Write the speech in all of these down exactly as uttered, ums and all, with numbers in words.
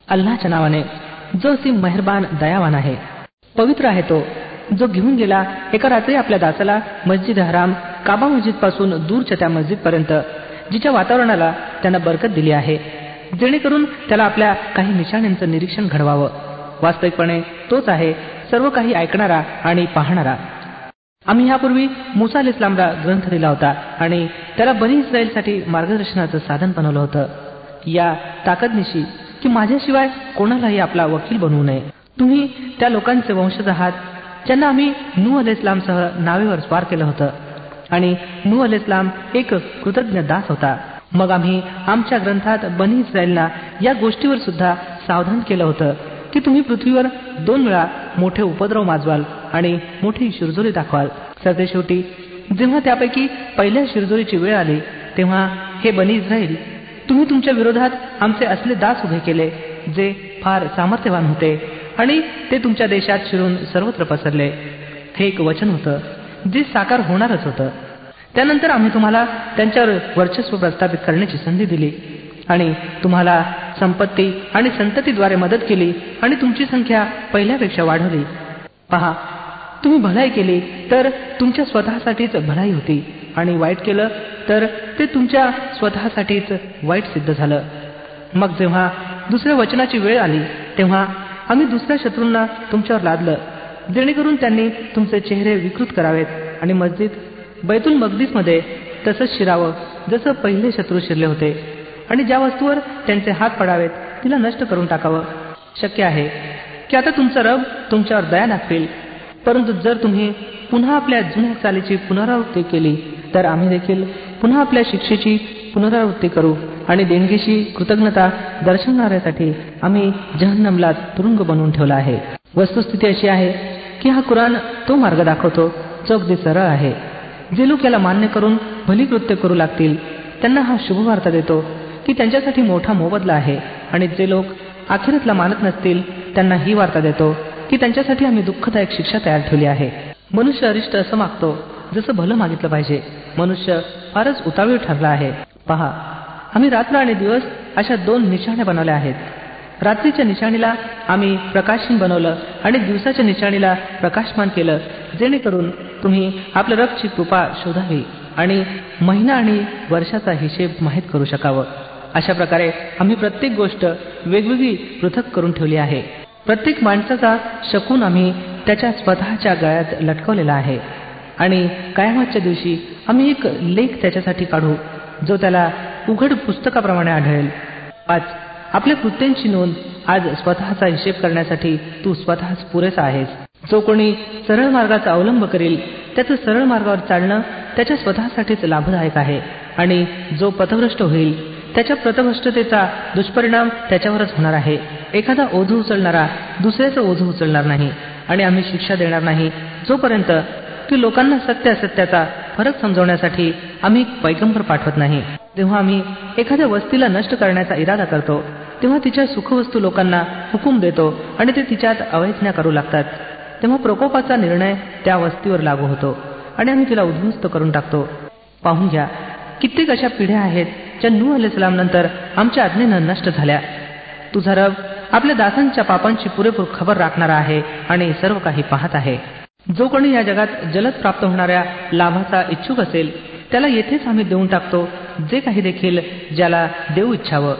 अल्लाहच्या नावाने जो असीम मेहरबान दयावान आहे. पवित्र आहे तो जो घेऊन गेला एका रात्री आपल्या दासाला मस्जिद हराम काबा मस्जिद पासून दूरच्या त्या मस्जिद पर्यंत, जिच्या वातावरणाला त्यानं बरकत दिली आहे, जेणेकरून त्याला आपल्या काही निशाण्यांचं निरीक्षण घडवावं. वास्तविकपणे तोच आहे सर्व काही ऐकणारा आणि पाहणारा. आम्ही यापूर्वी मुसा अलैहिस्सलामला ग्रंथ दिला होता आणि त्याला बनी इस्रायलसाठी मार्गदर्शनाचं साधन बनवलं होतं, या ताकदनिशी की माझ्याशिवाय कोणालाही आपला वकील बनवू नये. तुम्ही त्या लोकांचे वंशज आहात ज्यांना आम्ही नूह अलैहिस्सलामसह नावेवर स्वार केलं होतं आणि नूह अलैहिस्सलाम एक कृतज्ञ दास होता. मग आम्ही आमच्या ग्रंथात बनी इस्रायलना या गोष्टीवर सुद्धा सावधान केलं होतं की तुम्ही पृथ्वीवर दोन वेळा मोठे उपद्रव माजवाल आणि मोठी शिरजोरी दाखवाल. सरते शेवटी जेव्हा त्यापैकी पहिल्या शिरजोरीची वेळ आली तेव्हा हे बनी इस्रायल, तुम्ही तुमच्या विरोधात आमचे असले दास उभे केले जे फार सामर्थ्यवान होते आणि ते तुमच्या देशात शिरून सर्वत्र पसरले. हे एक वचन होतं जे साकार होणारच होतं. त्यानंतर आम्ही तुम्हाला त्यांच्यावर वर्चस्व प्रस्थापित करण्याची संधी दिली आणि तुम्हाला संपत्ती आणि संततीद्वारे मदत केली आणि तुमची संख्या पहिल्यापेक्षा वाढवली. पहा, तुम्ही भलाई केली तर तुमच्या स्वतःसाठीच भलाई होती आणि वाईट केलं तर ते तुमच्या स्वतःसाठीच वाईट सिद्ध झालं. मग जेव्हा दुसऱ्या वचनाची वेळ आली तेव्हा आम्ही दुसऱ्या शत्रूंना तुमच्यावर लादलं, जेणेकरून त्यांनी तुमचे चेहरे विकृत करावेत आणि मस्जिद बैतुल मकदीसमध्ये तसंच शिरावं जसं पहिले शत्रू शिरले होते, आणि ज्या वस्तूवर त्यांचे हात पडावेत तिला नष्ट करून टाकावं. शक्य आहे की आता तुमचा रब तुमच्यावर दया दाखवेल, परंतु जर तुम्ही पुन्हा आपल्या जुन्या चालीची पुनरावृत्ती केली तर आम्ही देखील पुन्हा आपल्या शिक्षेची पुनरावृत्ती करू आणि देणगीशी कृतज्ञता दर्शवणाऱ्यासाठी आम्ही जहन्नमला तुरुंग बनवून ठेवला आहे. वस्तुस्थिती अशी आहे की हा कुराण तो मार्ग दाखवतो जो अगदी सरळ आहे. जे लोक याला मान्य करून भली कृत्य करू लागतील त्यांना हा शुभवार्ता देतो की त्यांच्यासाठी मोठा मोबदला आहे, आणि जे लोक आखिरतला मानत नसतील त्यांना ही वार्ता देतो की त्यांच्यासाठी आम्ही दुःखदायक शिक्षा तयार ठेवली आहे. मनुष्य अरिष्ट असं मागतो जसं भलं मागितलं पाहिजे. मनुष्य फारच उतावीळ ठरला आहे. पहा, आम्ही रात्र आणि दिवस अशा दोन निशाण्या बनवल्या आहेत. रात्रीच्या निशाणीला आम्ही प्रकाशहीन बनवलं आणि दिवसाच्या निशाणीला प्रकाशमान केलं, जेणेकरून तुम्ही आपल्या रबची कृपा शोधावी आणि महिना आणि वर्षाचा हिशेब माहीत करू शकावं. अशा प्रकारे आम्ही प्रत्येक गोष्ट वेगवेगळी पृथक करून ठेवली आहे. प्रत्येक माणसाचा शकून आम्ही त्याच्या स्वतःच्या गळ्यात लटकवलेला आहे आणि कयामतच्या दिवशी आम्ही एक लेख त्याच्यासाठी काढू जो त्याला उघड पुस्तकाप्रमाणे आढळेल. पाच, आपल्या कृत्यांची नोंद. आज स्वतःचा हिशेब करण्यासाठी तू स्वतःच पुरेसा आहेस. जो कोणी सरळ मार्गाचा अवलंब करील त्याचं सरळ मार्गावर चालणं त्याच्या स्वतःसाठीच लाभदायक आहे, आणि जो पथभ्रष्ट होईल त्याच्या पथभ्रष्टतेचा दुष्परिणाम त्याच्यावरच होणार आहे. एखादा ओझं उचलणारा दुसऱ्याचं ओझं उचलणार नाही, आणि आम्ही शिक्षा देणार नाही जोपर्यंत की लोकांना सत्य असत्याचा फरक समजवण्यासाठी आम्ही पैगंबर पाठवत नाही. जेव्हा आम्ही एखाद्या वस्तीला नष्ट करण्याचा इरादा करतो तेव्हा तिच्या सुखवस्तू लोकांना हुकूम देतो आणि ते तिच्यात अवैज्ञा करू लागतात. तेव्हा प्रकोपाचा निर्णय त्या वस्तीवर लागू होतो आणि आम्ही तिला उद्ध्वस्त करून टाकतो. पाहून घ्या, कित्येक अशा पिढ्या आहेत ज्या नूह अलैहिस्सलाम नंतर आमच्या आज्ञेनं नष्ट झाल्या. तुझा रब आपल्या दासांच्या पापांची पुरेपूर खबर राखणारा आहे आणि सर्व काही पाहत आहे. जो कोणी या जगात जलद प्राप्त होणाऱ्या लाभाचा इच्छुक असेल त्याला येथेच आम्ही देऊन टाकतो जे काही देखील ज्याला देऊ इच्छावं.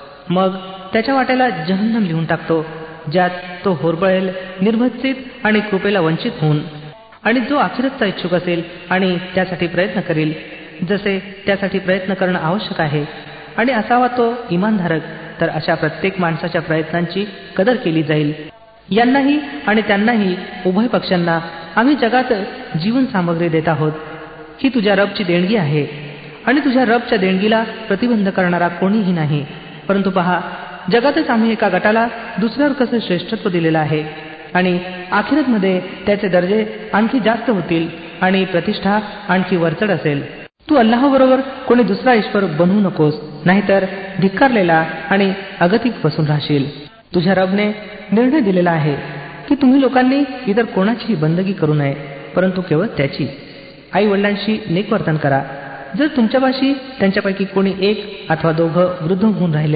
मग त्याच्या वाट्याला जहन्नम लिहून टाकतो ज्यात तो होरबळेल, निर्भत्सित आणि कृपेला वंचित होऊन. आणि जो आखिरतचा इच्छुक असेल आणि त्यासाठी प्रयत्न करेल जसे त्यासाठी प्रयत्न करणं आवश्यक आहे आणि असावा तो इमानधारक, तर अशा प्रत्येक माणसाच्या प्रयत्नांची कदर केली जाईल. यांनाही आणि त्यांनाही उभय पक्षांना आम्ही जगात जीवन सामग्री देत आहोत. ही तुझ्या रबची देणगी आहे आणि तुझ्या रबच्या देणगीला प्रतिबंध करणारा कोणीही नाही. परंतु पहा, जगातच आम्ही एका गटाला दुसऱ्यावर कसं श्रेष्ठत्व दिलेलं आहे आणि आखिरतमध्ये त्याचे दर्जे आणखी जास्त होतील आणि प्रतिष्ठा आणखी वरचढ असेल. तू अल्लाहबरोबर कोणी दुसरा ईश्वर बनवू नकोस, नाहीतर धिक्कारलेला आणि अगतिक बसून राहशील. तुझ्या रबने निर्णय दिलेला आहे की तुम्ही लोकांनी इतर कोणाचीही बंदगी करू नये, परंतु केवळ त्याची. आई वडिलांशी नेक वर्तन करा. जर तुमच्यापाशी त्यांच्यापैकी कोणी एक अथवा दोघं वृद्ध होऊन राहिले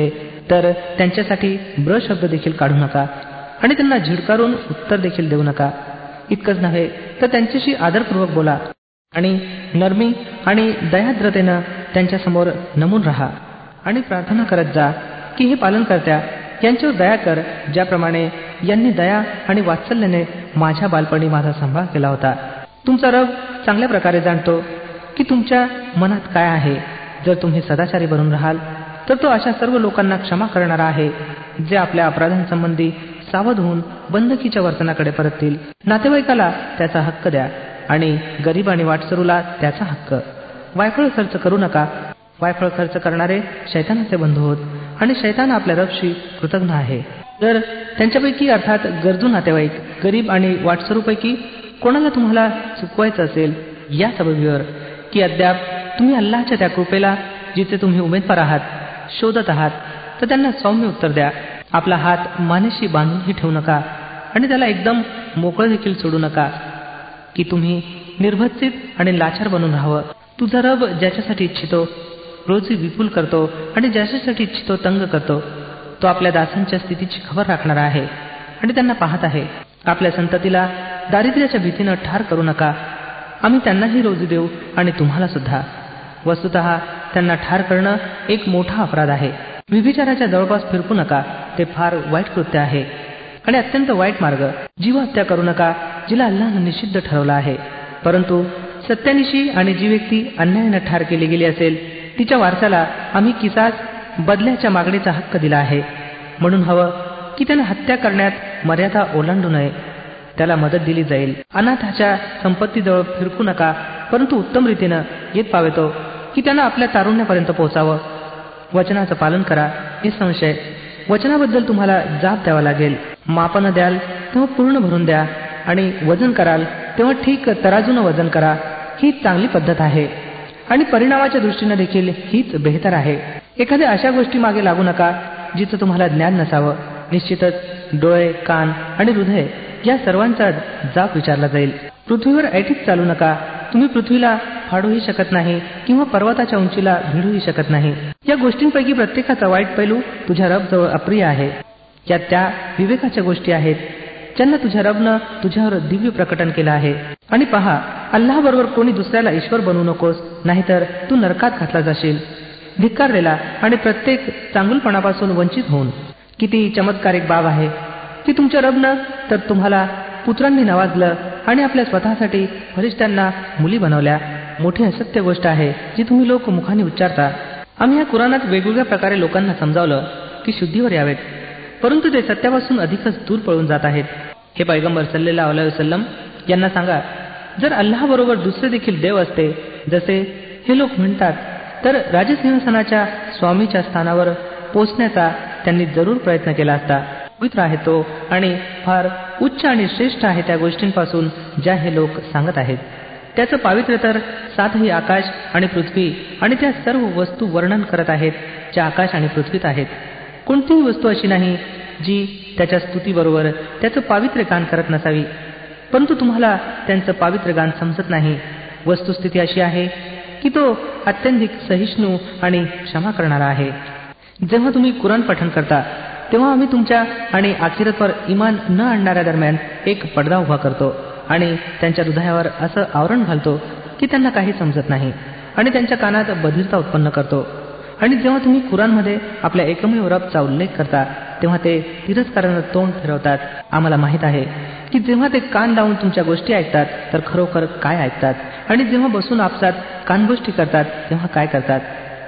तर त्यांच्यासाठी ब्र शब्द देखील काढू नका आणि त्यांना झिडकारून उत्तर देखील देऊ नका. इतकंच नव्हे तर त्यांच्याशी आदरपूर्वक बोला आणि नरमी आणि दयाद्रतेनं त्यांच्यासमोर नमून राहा आणि प्रार्थना करत जा की हे पालनकर्त्या यांच्यावर दया कर, ज्याप्रमाणे यांनी दया आणि वात्सल्याने माझ्या बालपणी माझा सांभाळ केला होता. तुमचा रब चांगल्या प्रकारे जाणतो की तुमच्या मनात काय आहे. जर तुम्ही सदाचारी बनून राहाल तर तो अशा सर्व लोकांना क्षमा करणारा आहे जे आपल्या अपराधांसंबंधी सावध होऊन बंधकीच्या वर्तनाकडे परततील. नातेवाईकाला त्याचा हक्क द्या आणि गरीब आणि वाटसरूला त्याचा हक्क. वायफळ खर्च करू नका. वायफळ खर्च करणारे शैतानाचे बंधू होत आणि शैतान आपल्या रबशी कृतज्ञ आहे. जर त्यांच्यापैकी अर्थात गरजू नातेवाईक, गरीब आणि वाटसरूपैकी कोणाला तुम्हाला चुकवायचं असेल या सबबीवर की अद्याप तुम्ही अल्लाहच्या त्या कृपेला जिचे तुम्ही उमेदवार आहात शोधत आहात, तर त्यांना सौम्य उत्तर द्या. आपला हात मानेशी बांधूनही ठेवू नका आणि त्याला एकदम मोकळं देखील सोडू नका की तुम्ही निर्भत्सित आणि लाचार बनून राहावं. तुझा रब ज्याच्यासाठी इच्छितो रोजी विपुल करतो आणि ज्याच्यासाठी इच्छितो तंग करतो. तो आपल्या दासांच्या स्थितीची खबर राखणारा आहे आणि त्यांना पाहत आहे. आपल्या संततीला दारिद्र्याच्या भीतीनं ठार करू नका. आम्ही त्यांनाही रोजी देऊ आणि तुम्हाला सुद्धा. वस्तुतः त्यांना ठार करणं एक मोठा अपराध आहे. विभिचाराच्या जवळपास फिरकू नका. ते फार वाईट कृत्य आहे आणि अत्यंत वाईट मार्ग. जीवहत्या करू नका जिला अल्लाहनं निषिद्ध ठरवलं आहे. परंतु सत्यानिशी आणि जी व्यक्ती अन्यायानं ठार केली गेली असेल तिच्या वारसाला आम्ही किसास बदल्याच्या मागणीचा हक्क दिला आहे. म्हणून हवं की त्यानं हत्या करण्यात मर्यादा ओलांडू नये. त्याला मदत दिली जाईल. अनाथाच्या संपत्तीजवळ फिरकू नका, परंतु उत्तम रीतीनं येत पावेतो की त्यानं आपल्या तारुण्यापर्यंत पोहोचावं. वचनाचं पालन करा. निसंशय वचनाबद्दल तुम्हाला जाब द्यावा लागेल. मापनं द्याल तेव्हा पूर्ण भरून द्या आणि वजन कराल तेव्हा ठीक तराजूनं वजन करा. ही चांगली पद्धत आहे आणि परिणामाच्या दृष्टीनं देखील हीच बेहतर आहे. एखाद्या अशा गोष्टी मागे लागू नका जिचं तुम्हाला ज्ञान नसावं. निश्चितच डोळे, कान आणि हृदय या सर्वांचा जाब विचारला जाईल. पृथ्वीवर ऐटीत चालू नका. तुम्ही पृथ्वीला फाडूही शकत नाही किंवा पर्वताच्या उंचीला भिडूही शकत नाही. या गोष्टींपैकी प्रत्येकाचा वाईट पैलू तुझ्या रब जवळ अप्रिय आहे. या त्या विवेकाच्या गोष्टी आहेत ज्यांना तुझ्या रबनं तुझ्यावर दिव्य प्रकटन केलं आहे. आणि पहा, अल्लाह बरोबर कोणी दुसऱ्याला ईश्वर बनवू नकोस, नाहीतर तू नरकात घातला जाशील. धिक्कारलेला आणि प्रत्येक चांगुलपणापासून वंचित होऊन किती चमत्कारिक बाब आहे की तुमच्या रबनं तर तुम्हाला पुत्रांनी नवाजलं आणि आपल्या स्वतःसाठी फरिश्त्यांना मुली बनवल्या. मोठी असत्य गोष्ट आहे जी तुम्ही लोक मुखाने उच्चारता. आम्ही या कुराणात वेगवेगळ्या प्रकारे लोकांना समजावलं की शुद्धीवर यावेत, परंतु ते सत्यापासून अधिकच दूर पळून जात आहेत. हे पैगंबर सल्लल्लाहु अलैहि वसल्लम यांना सांगा, जर अल्लाह बरोबर दुसरे देखील देव असते जसे हे लोक म्हणतात, तर राजसिंहासनाच्या स्वामीच्या स्थानावर पोचण्याचा त्यांनी जरूर प्रयत्न केला असता. पवित्र आहे तो आणि फार उच्च आणि श्रेष्ठ आहे त्या गोष्टींपासून ज्या हे लोक सांगत आहेत. त्याचं पावित्र्य तर सातही आकाश आणि पृथ्वी आणि त्या सर्व वस्तू वर्णन करत आहेत ज्या आकाश आणि पृथ्वीत आहेत. कोणतीही वस्तू अशी नाही जी त्याच्या स्तुतीबरोबर त्याचं पावित्र्य गान करत नसावी, परंतु तुम्हाला त्यांचं पावित्र्य गान समजत नाही. वस्तुस्थिती अशी आहे की तो अत्यंतिक सहिष्णू आणि क्षमा करणारा आहे. जेव्हा तुम्ही कुराण पठण करता तेव्हा आम्ही तुमच्या आणि आखिरतवर इमान न आणणाऱ्या दरम्यान एक पडदा उभा करतो आणि त्यांच्या हृदयावर असं आवरण घालतो की त्यांना काही समजत नाही आणि त्यांच्या कानात बधिरता उत्पन्न करतो. आणि जेव्हा तुम्ही कुराणमध्ये आपल्या एकमेव रबचा उल्लेख करता तेव्हा ते तिरस्कारानं तोंड फिरवतात. आम्हाला माहीत आहे की जेव्हा ते कान लावून तुमच्या गोष्टी ऐकतात तर खरोखर काय ऐकतात आणि जेव्हा बसून आपसात कानगोष्टी करतात तेव्हा काय करतात.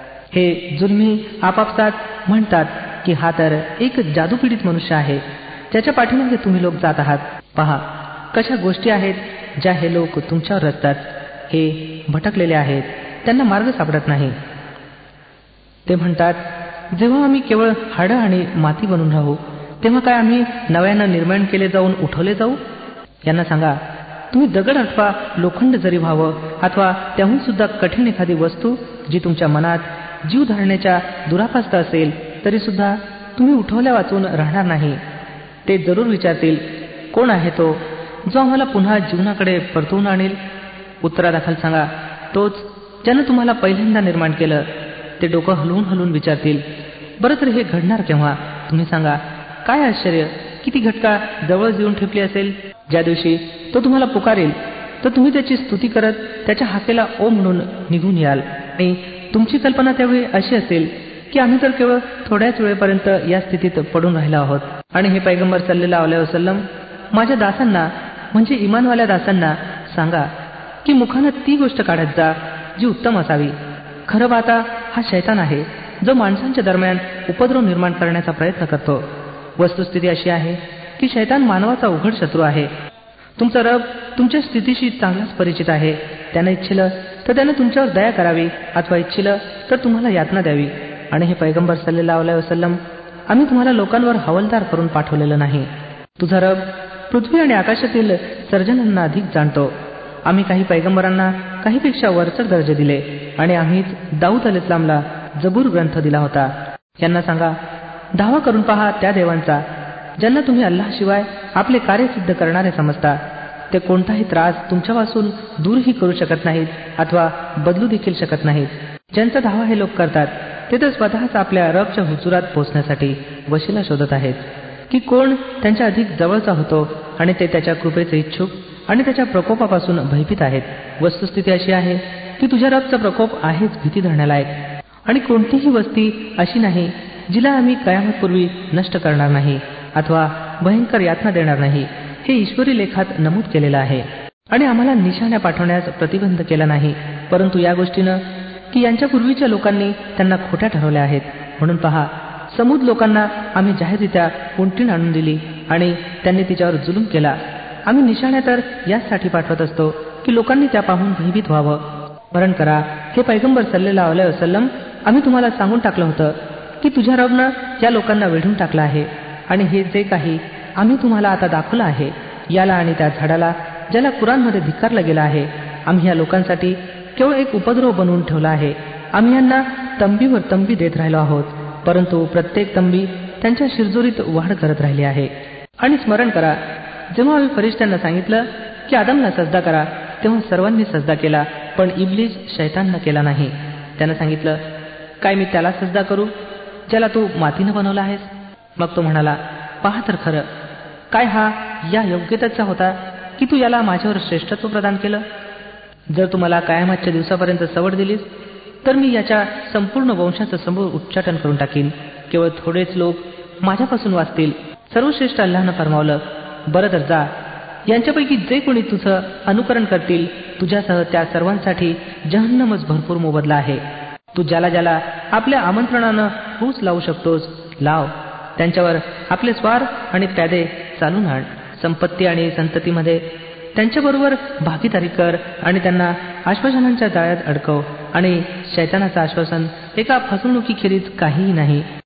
हे जुलमी आपापसात म्हणतात की हा तर एक जादूपीडित मनुष्य आहे ज्याच्या पाठीमागे तुम्ही लोक जात आहात. पहा कशा गोष्टी आहेत ज्या हे लोक तुमच्यावर रचतात. हे भटकलेले आहेत, त्यांना मार्ग सापडत नाही. ते म्हणतात, जेव्हा आम्ही केवळ हाडं आणि माती बनून राहू तेव्हा काय आम्ही नव्यानं निर्माण केले जाऊन उठवले जाऊ. यांना सांगा, तुम्ही दगड अथवा लोखंड जरी व्हावं अथवा त्याहून सुद्धा कठीण एखादी वस्तू जी तुमच्या मनात जीव धरण्याच्या दुरापास्त असेल तरी सुद्धा तुम्ही उठवल्या वाचून राहणार नाही. ते जरूर विचारतील, कोण आहे तो जो आम्हाला पुन्हा जीवनाकडे परतवून आणेल. उत्तरादाखल सांगा, तोच ज्यानं तुम्हाला पहिल्यांदा निर्माण केलं. ते डोकं हलवून हलवून विचारतील, बरं तर हे घडणार केव्हा? तुम्ही सांगा. काय आश्चर्य की ती घटका जवळच येऊन ठेपली असेल. ज्या दिवशी तो तुम्हाला पुकारेल तर तुम्ही त्याची स्तुती करत त्याच्या हाकेला ओ म्हणून निघून याल. आणि तुमची कल्पना त्यावेळी अशी असेल की आम्ही तर केवळ थोड्याच वेळेपर्यंत या स्थितीत पडून राहिलो आहोत. आणि हे पैगंबर सल्लल्लाहु अलैहि वसल्लम, माझ्या दासांना म्हणजे इमानवाल्या दासांना सांगा की मुखानं ती गोष्ट काढत जा जी उत्तम असावी. खरं पाहता हा शैतान आहे जो माणसांच्या दरम्यान उपद्रव निर्माण करण्याचा प्रयत्न करतो. वस्तुस्थिती अशी आहे की शैतान मानवाचा उघड शत्रू आहे. तुमचा रब तुमच्या स्थितीशी चांगलाच परिचित आहे. त्यानं इच्छिलं तर त्यानं तुमच्यावर दया करावी अथवा इच्छिलं तर तुम्हाला यातना द्यावी. आणि हे पैगंबर सल्लल्लाहु अलैहि वसल्लम, आम्ही तुम्हाला लोकांवर हवालदार करून पाठवलेलं नाही. तुझा रब पृथ्वी आणि आकाशातील सर्जनांना अधिक जाणतो. आम्ही काही पैगंबरांना काहीपेक्षा वरचढ दर्जे दिले आणि आम्हीच दाऊद अलैहिस्सलामला जबूर ग्रंथ दिला होता. यांना सांगा, दावा करून पहा त्या देवांचा ज्यांना तुम्ही अल्लाहशिवाय आपले कार्य सिद्ध करणारे समजता. ते कोणताही त्रास तुमच्यापासून दूरही करू शकत नाहीत अथवा बदलू देखील शकत नाहीत. ज्यांचा दावा हे लोक करतात ते तर स्वतःच आपल्या रबच्या हुजुरात पोहोचण्यासाठी वशिला शोधत आहेत की कोण त्यांच्या अधिक जवळचा होतो आणि ते त्याच्या कृपेचे इच्छुक आणि त्याच्या प्रकोपापासून भयभीत आहेत. वस्तुस्थिती अशी आहे की तुझ्या रबचा प्रकोप आहेच भीती धरण्यालायक. आणि कोणतीही वस्ती अशी नाही जिला आम्ही कयामतपूर्वी नष्ट करणार नाही अथवा भयंकर यातना देणार नाही. हे ईश्वरी लेखात नमूद केलेलं आहे. आणि आम्हाला निशाण्या पाठवण्यास प्रतिबंध केला नाही, परंतु या गोष्टीनं की यांच्या पूर्वीच्या लोकांनी त्यांना खोट्या ठरवल्या आहेत. म्हणून पहा, समूद लोकांना आम्ही जाहीररित्या उंटीण आणून दिली आणि त्यांनी तिच्यावर जुलूम केला. आम्ही निशाण्या तर यासाठी पाठवत असतो की लोकांनी त्या पाहून भयभीत व्हावं. स्मरण करा, हे पैगंबर सल्लल्लाहु अलैहि वसल्लम, आम्ही तुम्हाला सांगून टाकलं होतं की तुझ्या रबनं या लोकांना वेढून टाकलं आहे. आणि हे जे काही आम्ही तुम्हाला आता दाखवलं आहे, याला आणि त्या झाडाला ज्याला कुराणमध्ये धिक्कारलं गेलं आहे, आम्ही या लोकांसाठी केवळ एक उपद्रव बनवून ठेवला आहे. आम्ही यांना तंबीवर तंबी देत राहिलो आहोत, परंतु प्रत्येक तंबी त्यांच्या शिरजोरीत वाढ करत राहिली आहे. आणि स्मरण करा, जेव्हा आम्ही फरिश्त्यांना सांगितलं की आदमला सजदा करा, तेव्हा सर्वांनी सजदा केला, पण इब्लीस शैताननं केला नाही. त्यानं सांगितलं, काय मी त्याला सजदा करू ज्याला तू मातीनं बनवला आहेस? मग तो म्हणाला, पहा तर खरं, काय हा या योग्यतेचा होता की तू याला माझ्यावर श्रेष्ठत्व प्रदान केलं? जर तू मला कयामतच्या दिवसापर्यंत सवड दिलीस तर मी याच्या संपूर्ण वंशाचं समूळ उच्चाटन करून टाकीन. केवळ थोडेच लोक माझ्यापासून वाचतील. सर्वश्रेष्ठ अल्लाहनं फरमावलं, बरं तर जा, यांच्यापैकी जे कोणी तुझं अनुकरण करतील तुझ्यासह त्या सर्वांसाठी जहन्नमच भरपूर मोबदला आहे. तू ज्याला ज्याला आपल्या आमंत्रणानं फूस लावू शकतोस लाव. त्यांच्यावर आपले स्वार आणि प्यादे चालून आण. संपत्ती आणि संततीमध्ये त्यांच्याबरोबर भागीदारी कर आणि त्यांना आश्वासनांच्या जाळ्यात अडकव. आणि शैतानाचं आश्वासन एका फसवणुकीखेरीज काहीही नाही.